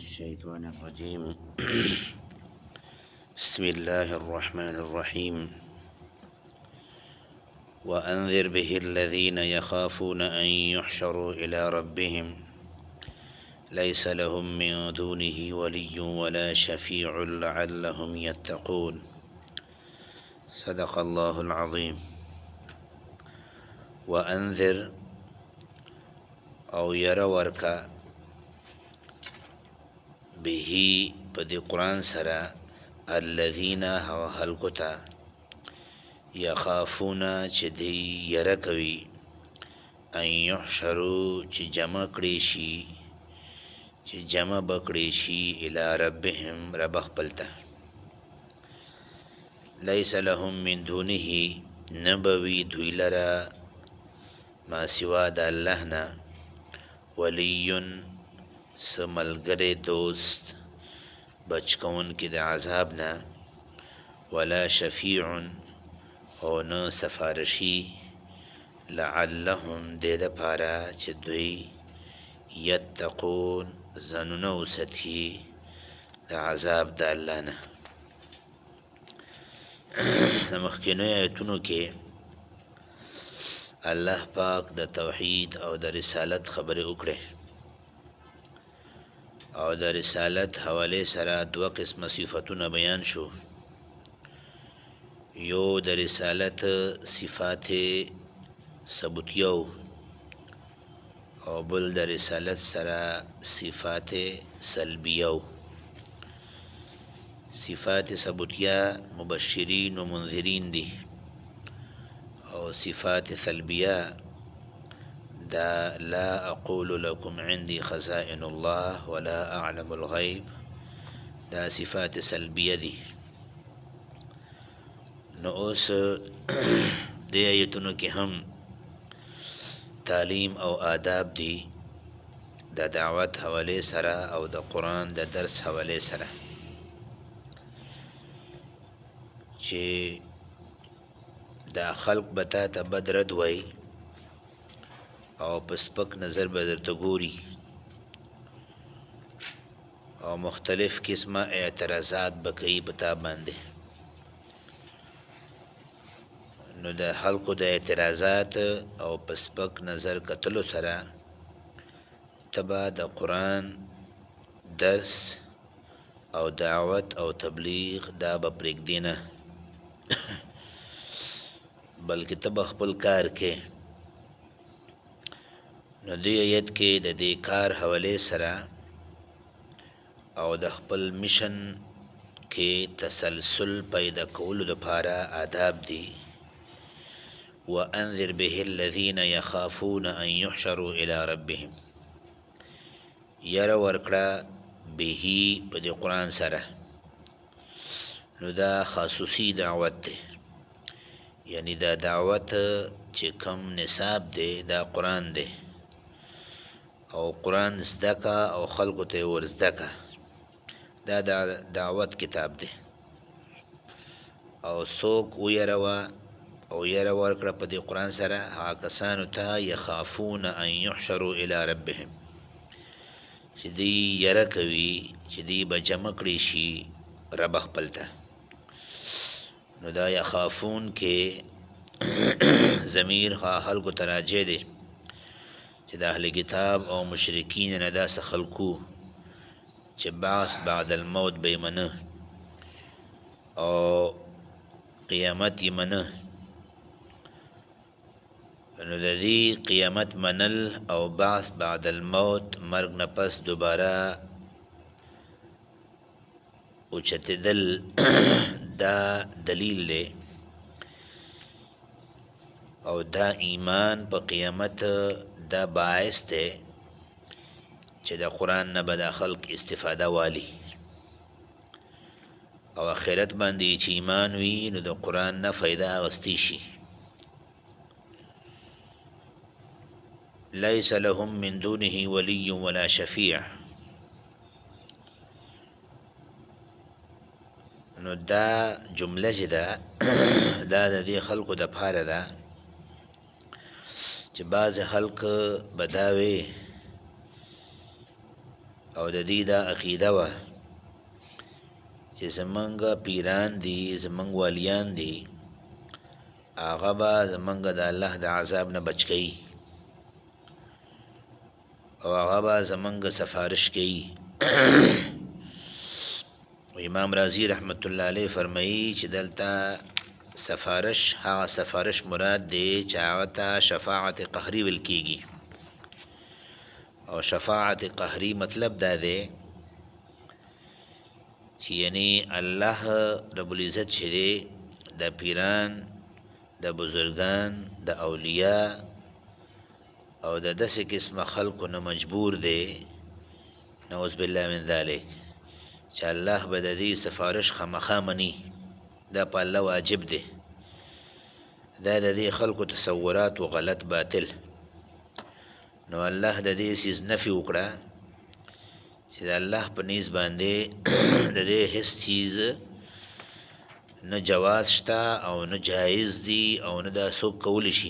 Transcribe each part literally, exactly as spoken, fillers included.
الشيطان الرجيم بسم الله الرحمن الرحيم وأنذر به الذين يخافون أن يحشروا إلى ربهم ليس لهم من دونه ولي ولا شفيع لعلهم يتقون صدق الله العظيم. وأنذر او ير ورکا به پدی قرآن سرا الذين هو خلقتا يخافون چې دی ير کوي ان يحشروا چې جمع کړي شي چې جمع بکړي شي الى ربهم رب خپلتا ليس لهم من دونه نبوي دوی لرا ما سوا د الله نه ولی سملګری دوست بچکون کې د عذاب نه ولا شفیع او نه سفارشی لعلهم دې دپاره چې دوی یتقون ځانونه وساتي د عذاب د الله نه. د مخکینیو آیتونو کې الله پاک د توحید او د رسالت خبرې وکړې او د رسالت حواله سره دوه قسمه صفاتونه بیان شو. یو د رسالت صفات ثبوتیو او بل د رسالت سره صفات سلبیو. صفات ثبوتیا مبشرین و منذرین دي او صفات سلبیه دا لا اقول لكم عندي خزائن الله ولا اعلم الغيب دا صفات سلبیه دي. نو اوس دې آیتونو کې هم تعلیم او آداب دي د دعوت حواله سره او د قرآن د درس حواله سره چې دا خلق بتا ته بدرد وای او پسپک نظر بدر ته ګوري او مختلف قسمه اعتراضات بکئی پتا باندې. نو د خلقو د اعتراضات او پسپک نظر کتلو سره تبا د قرآن درس او دعوت او تبلیغ دا به پرېږدي نه بلکې ته به خپل کار کې. نو دې آیت کې د دې کار حوالې سره او د خپل میشن کې تسلسل پیدا کولو دپاره آداب دي. وانذر به الذين يخافون ان يحشروا الى ربهم ير ورکړه به په دې قرآن سره. نو دا خصوصي دعوت دی، یعنی دا دعوت چې کم نصاب دی دا قرآن دی او قرآن زده کا او خلقو ته ور زده کا. دا دا دعوت کتاب دی او څوک ویروه او یره ورکړه په دې قرآن سره هغه کسانو ته یخافون ان یحشروا الی ربهم چې دی یره کوي چې دی به جمع کړي شي رب خپل ته. نو دا یخافون کې ضمیر ها خلقو ته راجع دی چې د اهل کتاب او مشرکین نه داسې خلقو چې بعث بعد الموت به یې منه او قیامت یې منه. نو د دې قیامت منل او بعث بعد الموت مرګ نه پس دوباره اوچتېدل دا دلیل دی او دا ایمان په قیامت دا باعث دی چې د قرآن نه به دا خلق استفاده والی او آخرت باندې چې ایمان وي نو د قرآن نه فایده اخیستی شي. ليس لهم من دونه ولي ولا شفيع. نو دا جمله چې ده دا د دې خلقو د پاره ده چې بعضې خلق به دا وي او د دې دا عقیده وه چې زمونږ پیران دي زمونږ والیان دي هغه به زمونږ د الله د عذاب نه بچ کوي او هغه به زمونږ سفارش کوي امام رازی رحمت الله علیه فرمایي چې دلته سفارش هغه سفارش مراد دی چې هغه ته شفاعت قهري ویل کیږي او شفاعت قهري مطلب دا دی چې یعنی الله رب العزت چې دی د پیران د بزرگان د اولیاء او د داسې قسمه خلکو نه مجبور دی نعوذ بالله من ذلک چې الله به د دې سفارش خامخا مني دا په الله واجب دی دا د دې خلکو تصورات و غلط باطل نو الله د دې سیز نفي وکړه چې د الله په نیز باندې د دې هیڅ چیز نه جواز شته او نه جایز دی او نه دا څوک کولی شي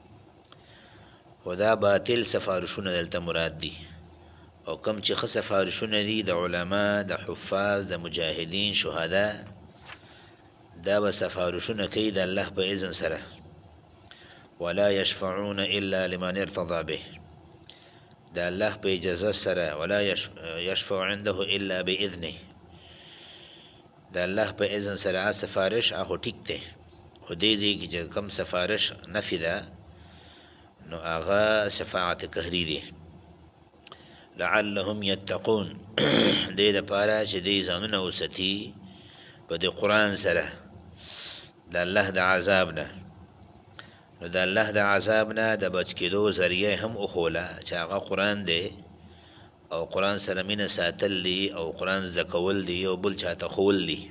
خو دا باطل سفارشونه دلته مراد دي او کم چې ښه سفارشونه دي د علما د حفاظ د مجاهدین شهدا دا به سفارشونه کوي د الله په اذن سره ولا يشفعون الا لمن ارتضى به د الله په اجازه سره ولا يشفع عنده الا باذنه د الله په اذن سره سفارش هغه ټیک دی خو دې ځای کې چې کم سفارش نفي ده نو هغه شفاعت قهري دی لعلهم يتقون دې دپاره چې دې ځانونه وساتي په دې قرآن سره د الله د عذاب نه نو د الله د عذاب نه د بچ کېدو ذریعه هم وښوله چې هغه قرآن دی او قرآن سره مینه ساتل دي او قرآن زده کول دي او بل چاته ښوول دي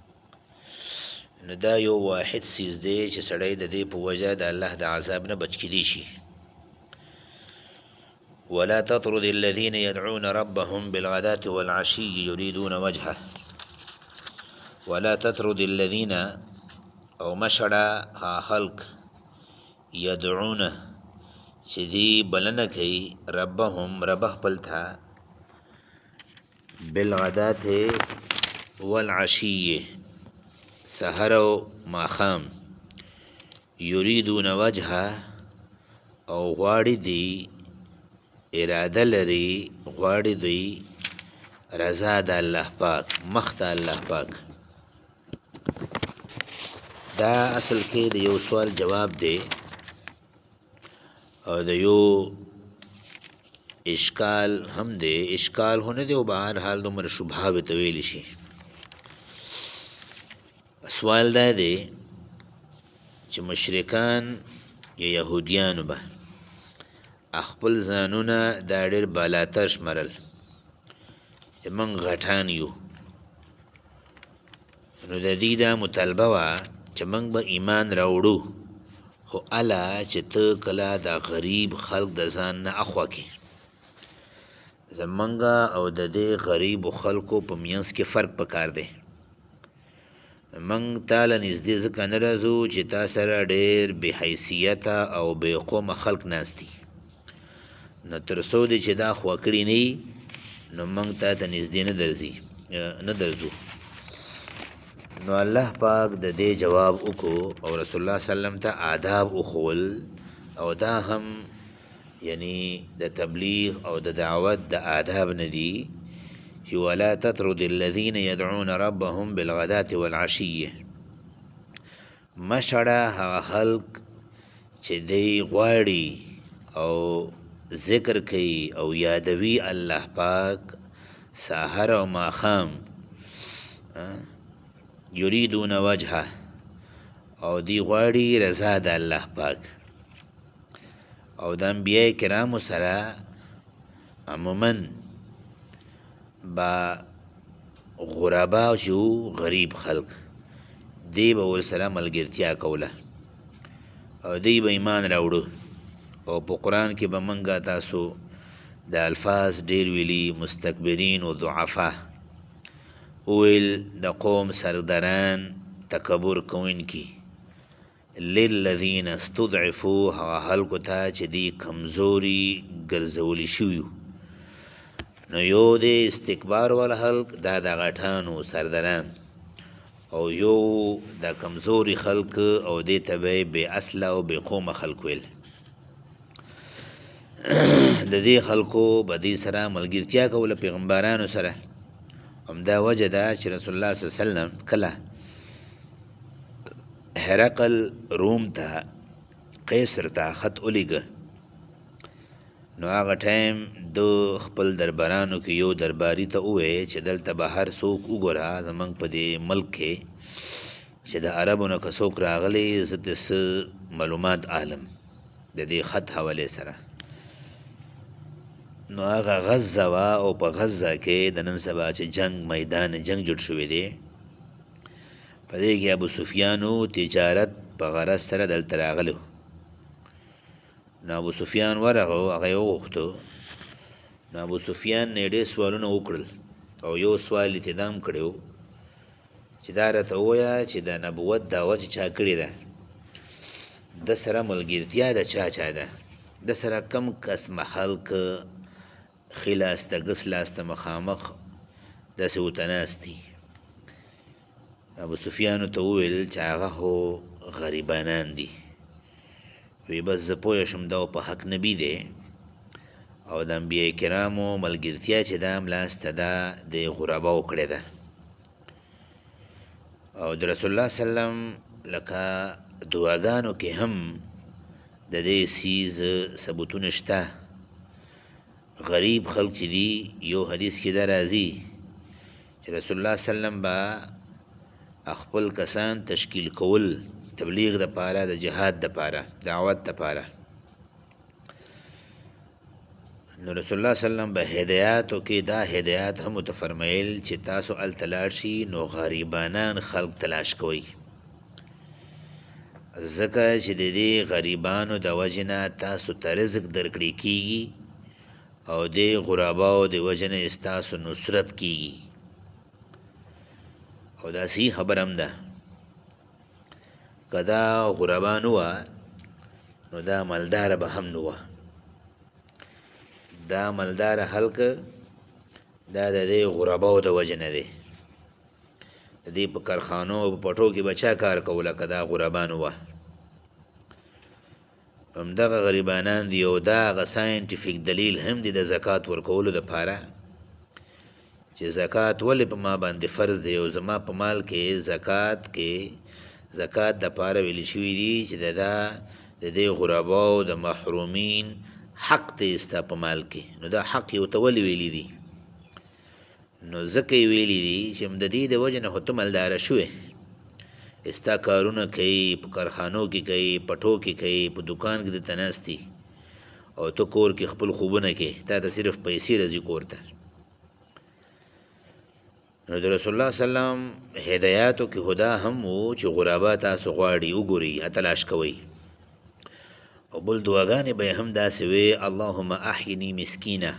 نو دا یو واحد څیز دی چې سړی د دې په وجه د الله د عذاب نه بچ کېدی شي ولا تطرد الذين يدعون ربهم بالغداة والعشي يريدون وجهه ولا تطرد الذين او مشړه خلق يدعون چې دی بلنه کوي ربهم رب خپل ته بالغداة والعشي سحر او ماښام يريدون وجهه او غواړي دی اراده لري غواړي دوی رضا د الله پاک مخ ته الله پاک دا اصل کې د یو سوال جواب دی او د یو اشکال هم دی اشکال هونه دی او به هر حال دومره شبهه به ته ویلی شي سوال دا دی چې مشرکان یا یهودیانو به خپل ځانونه دا ډېر بالاتر شمرل چې موږ غټان یو نو د دې دا مطالبه وه چې موږ به ایمان راوړو خو اله چې ته کله دا غریب خلق د ځان نه اخوا کې زمونږ او د دې غریبو خلکو په منځ کې فرق پکار دی موږ تا له نږدې ځکه نه راځو چې تا سره ډېر بې حیثیته او بې قومه خلق ناست دي نو تر څو دی چې دا خوا کړي نه وي نو موږ تا ته نږدې نه درځي نه درځو نو الله پاک د دې جواب وکړو او رسول الله صلی الله علیه وسلم ته آداب وښول او دا هم یعنی د تبلیغ او د دعوت د آداب نه دي چې ولا تطرد الذين يدعون ربهم بالغداة والعشي مشړه هغه خلق چې دی غواړي او ذکر کوي او یادوي الله پاک سحر او ماښام یریدون وجهه او دی غواړي رضا د الله پاک او د انبیاء کرامو سره عموما با غربا شو غریب خلق دی به ورسره ملګرتیا کوله او دی به ایمان راوړو او په قرآن کې به منګه تاسو د الفاظ ډېر ویلي مستکبرین و ضعفا ویل د قوم سرداران تکبر کوونکي للذین استضعفوا هغه خلکو ته چې دی کمزوري ګرځولی شوي نو یو د استکبار والا خلق دا د غټانو سردران، او یو د کمزوري خلق او دې ته به بې اصله او بې قومه خلق ویل. د دې خلکو به دې سره ملګرتیا کوله پیغمبرانو سره. همدا وجه ده چې رسول الله صلی الله علیه وسلم کله هرقل روم ته قیصر ته خط ولیږه، نو هغه ټایم د خپل دربارانو کې یو درباري ته ووایه چې دلته به هر څوک وګوره زموږ په دې ملک کې چې د عربو نه که څوک راغلی زه د څه معلومات عالم د دې خط حوالې سره. نو هغه غزه وه، او په غزه کې د نن سبا چې جنگ میدان جنگ جوړ شوی دی، په دې کې ابو سفیانو تجارت په غرض سره دلته راغلی و. نو ابو سفیان ورغه، هغه یې وغوښتو. نو ابو سفیان نه یې ډېر سوالونه وکړل، او یو سوال یې تدام کړی و چې دا راته ووایه چې د نبوت دعوه چې چا کړې ده د سره ملګرتیا د چا چا ده، د سره کم قسمه خلک ښي لاسته ګس لاسته مخامخ داسې ورته ناست دي. ابو سفیانو ته وویل چې هغه خو غریبانان دي. وی بس زه پوه شم دا په حق نبي دی، او د انبیاء کرامو ملګرتیا چې دا هم لاسته ده د غرباو کړې ده، او د رسول الله صلی الله علیه وسلم لکه دعاګانو کې هم د دې سیز ثبوتونه شته. غریب خلق چې دي، یو حدیث کې دا راځي چې رسول الله صلی الله علیه وسلم به خپل کسان تشکیل کول تبلیغ د پاره، د جهاد د پاره، دعوت د پاره. نو رسول الله صلی الله علیه وسلم به هدایاتو کې دا هدایات هم متفرمایل چې تاسو ال تلاش شي نو غریبانان خلق تلاش کوئ، ځکه چې د دې غریبانو د وجې نه تاسو ته رزق درکړی کېږي، او د غرباو د وجې نه ستاسو نصرت کېږي. او دا صحیح خبره هم ده. که دا غربا نه وه نو دا مالداره به هم نه وه. دا مالداره خلک دا د دې غرباو د وجې نه دی. د دې په کارخانو او په پټو کې به چا کار کوله که دا غربا نه وه. همدغه غریبانان دي، او دا هغه ساینټیفیک دلیل هم دی د زکات ورکولو دپاره چې زکات ولې په ما باندې فرض دی، او زما په مال کې زکات کې زکات دپاره ویل شوي دي چې د دا د دې غرباو د محرومین حق دی ستا په مال کې. نو دا حق یو ته ولې ویلي دي؟ نو ځکه یې ویلي دي چې د دې د وجې نه خو ته مالداره شوې، ستا کارونه کوي، په کارخانو کې کوي، پټو کې کوي، په دکان کې دلته ناست دي، او ته کور کې خپل خوبونه کوې، تا ته صرف پیسې راځي کور ته. نو د رسول الله صلی الله علیه وسلم هدایاتو کې خدا هم و چې غربا تاسو غواړي وګورئ، تلاش کوئ. او بل دعاګانې به یې هم داسې وې: اللهم احیني مسکینه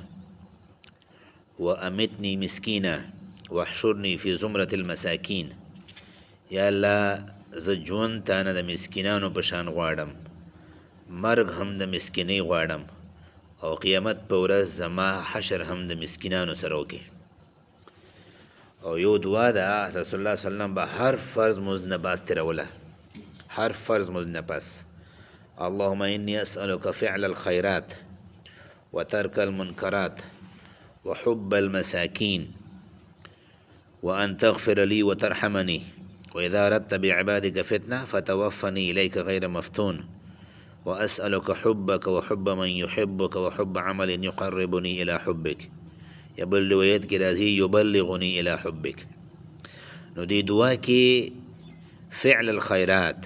وامتني مسکینه واحشرني فی زمرة المساکین. یا الله زه ژوند تا نه د مسکینانو په شان غواړم، مرګ هم د مسکینۍ غواړم، او قیامت په ورځ زما حشر هم د مسکینانو سره وکړي. او یو دعا ده رسول الله صلی الله علیه وسلم به هر فرض مزد نه باز تیروله، هر فرض مزد نه پس: اللهم انی اسألک فعل الخیرات وترک المنکرات وحب المساکین وان تغفر لی وترحمنی وإذا أردت بعبادك فتنة فتوفني إليك غير مفتون وأسألك حبك وحب من يحبك وحب عمل يقربني إلى حبك. یا بل روایت کې راځي یبلغني إلى حبك. نو دې دعا کې فعل الخيرات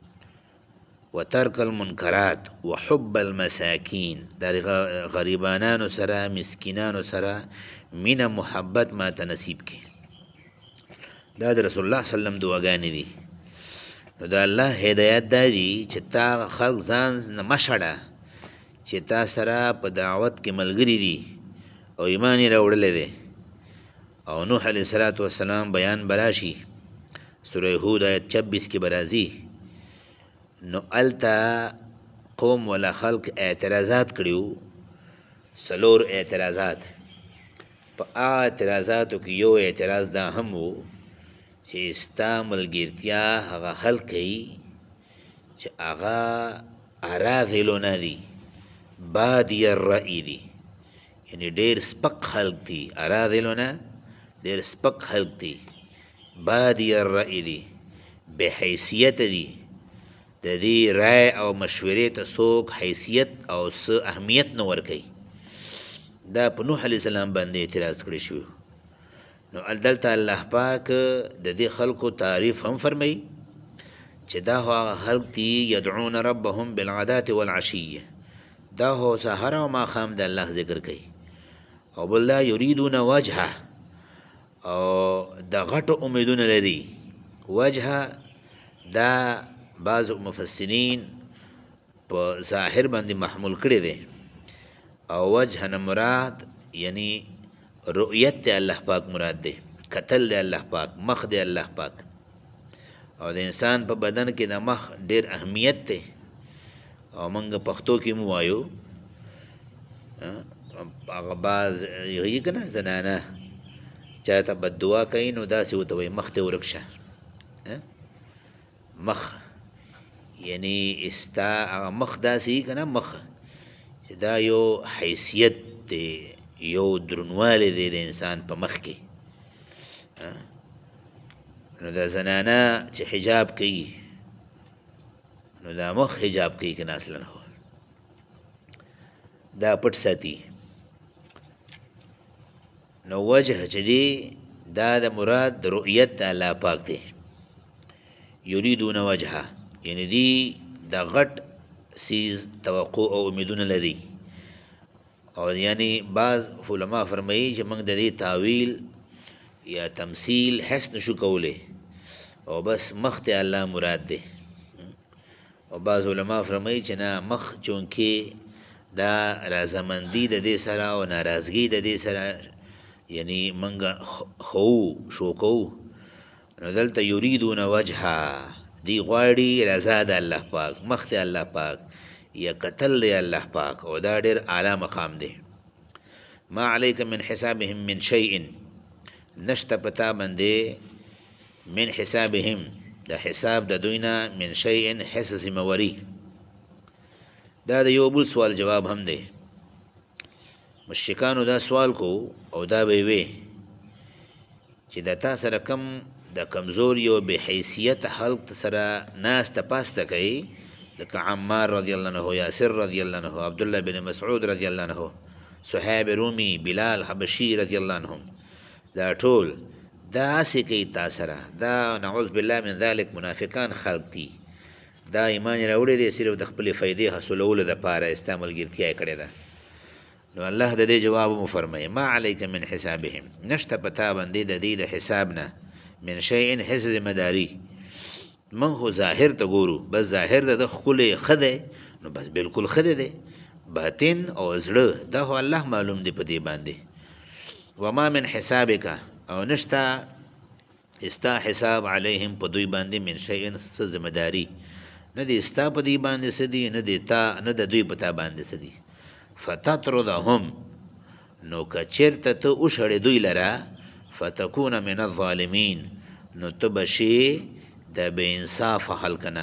وترک المنکرات وحب المساکین، دا غریبانانو سره مسکینانو سره مینه محبت ما ته نصیب کې. دا د رسول الله صلی الله علیه وسلم دعاګانې دي. نو د الله هدایت دا دی چې تا خلق ځان نه مشړه چې تا سره په دعوت کې ملګري دي او ایمان یې راوړلی دی. او نوح علیه الصلاة والسلام بیان براشي سوره هود آیت چبیس کې برازي. نو الته قوم ولا خلق اعتراضات کړیو، سلور اعتراضات. په هغه اعتراضاتو کې یو اعتراض دا هم و چې ستا ملګرتیا هغه خلک کوي چې هغه اراذلونه دي، بادي الرأي دي، یعنی ډېر سپک خلک دي. اراذلونه ډېر سپک خلک دي، بادي الرأي دي، بې حیثیته دي، د دې رای او مشورې ته څوک حیثیت او څه اهمیت نه ورکوي. دا په نوح علیه السلام باندې اعتراض کړی شو. نو دلته الله پاک د دې خلکو تعریف هم فرمایي چې دا هغه خلک دي یدعون ربهم بالغداة والعشیه، دا هو سهار او ماښام د الله ذکر کوي او بل لا یریدون وجهه، او د غټو امیدونه لري. وجهه دا بعض مفسرین په ظاهر باندې محمول کړی دی، او وجه نه مراد یعنی رؤیت د الله پاک مراد دی، کتل د الله پاک، مخ د الله پاک. او د انسان په بدن کې د مخ ډیر اهمیت دی، او موږ پښتو کې مو وایو هغه بعض یې که نه زنانه چا ته بددعا کوي نو داسې ورته وایي مخ ته ورک شه. مخ یعنی استا هغه مخ داسې که نه، مخ چې دا یو حیثیت دی، یو درنوالی دی د انسان په مخ کې. نو دا زنانه چې حجاب کوي نو دا مخ حجاب کوي که نه اصلا هو دا پټ ساتي. نو وجه چې دی دا د مراد د رؤیت د الله پاک دی. یریدون وجهه یعنی دی د غټ سیز توقع او امیدونه لري. او یعنی بعض علما فرمایي چې موږ د دې تعویل یا تمثیل حس نشو کولی، او بس مخ ته الله مراد دی. او بعض علما فرمایي چې نه، مخ چونکې دا رازمندي د دې سره او ناراضګي د دې سره یعنی موږ خو شو کوو، نو دلته یریدون وجهه دی غواړي رضا د الله پاک، مخ ته الله پاک یا قتل دی الله پاک، او دا ډېر اعلی مقام دی. ما علیک من حسابهم من شیء، نشته پتا باندې من حسابهم د حساب د دوی نه، من شیء حس ذمواري. دا د یو بل سوال جواب هم دی. مشرکانو دا سوال کو او دا به وی چې د تا سره کم د کمزوري او بې حیثیت خلق سره ناسته پاسته کوي، لکه عمار رضی الله عنه، یاسر رضی الله عنه، عبدالله بن مسعود رضی الله عنه، صحیب رومی، بلال حبشی رضی الله عنهم، دا ټول دا هسې کوي تا سره. دا نعوذ بالله من ذلک منافقان خلق دي. دا ایمان یې راوړی دی صرف د خپلې فایدې حاصلولو دپاره ستا ملګرتیا یې کړې ده. نو الله د دې جواب مو فرمایي ما علیک من حسابهم، نشته په تا باندې د دې د حساب نه من شیء حس ذمداري. من خو ظاهر ته ګورو، بس ظاهر د ده ښکلی ښه دی، نو بس بلکل ښه دی، باطن او زړه دا خو الله معلوم دی په دې باندې. وما من حسابک، او نشته استا حساب علیهم په دوی باندې من شیء څه ذمداري، نه دی استا په دوی باندې څه دي، نه دی تا نه د دوی په تا باندې څه دي. فتطردهم، نو که چېرته ته وشړې دوی لره، فتکون من الظالمین، نو ته به شې د بې انصافه خلک نه.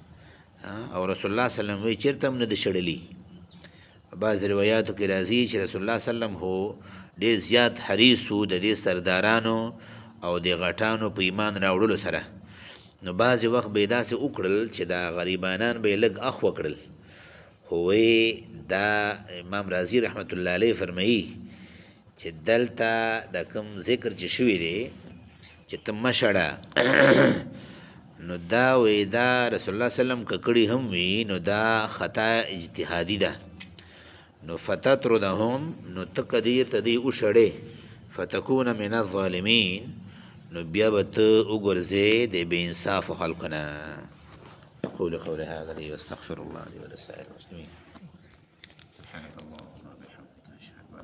او رسول الله صلی الله علیه وسلم وایي چېرته هم نه دی شړلي. بعض روایاتو کې راځي چې رسول الله صلی الله علیه وسلم هو ډېر زیات حریص و د دې سردارانو او د غټانو په ایمان راوړلو سره. نو بعضې وخت به یې داسې وکړل چې دا غریبانان به یې لږ اخ وکړل. خو دا امام رازي رحمت الله علیه فرمایي چې دلته د کوم ذکر چې شوی دی چې ته مه شړه، نو دا وی دا رسول الله صلی الله علیه وسلم که کړي هم وي نو دا خطا اجتهادي ده. نو فتطردهم، نو ته که دې ته دې وشړې، فتکون من الظالمین، نو بیا به ته وګرځې د بې انصافو خلکو نه. قولوا قولي هذا لي واستغفر الله لي ولسائر المسلمين.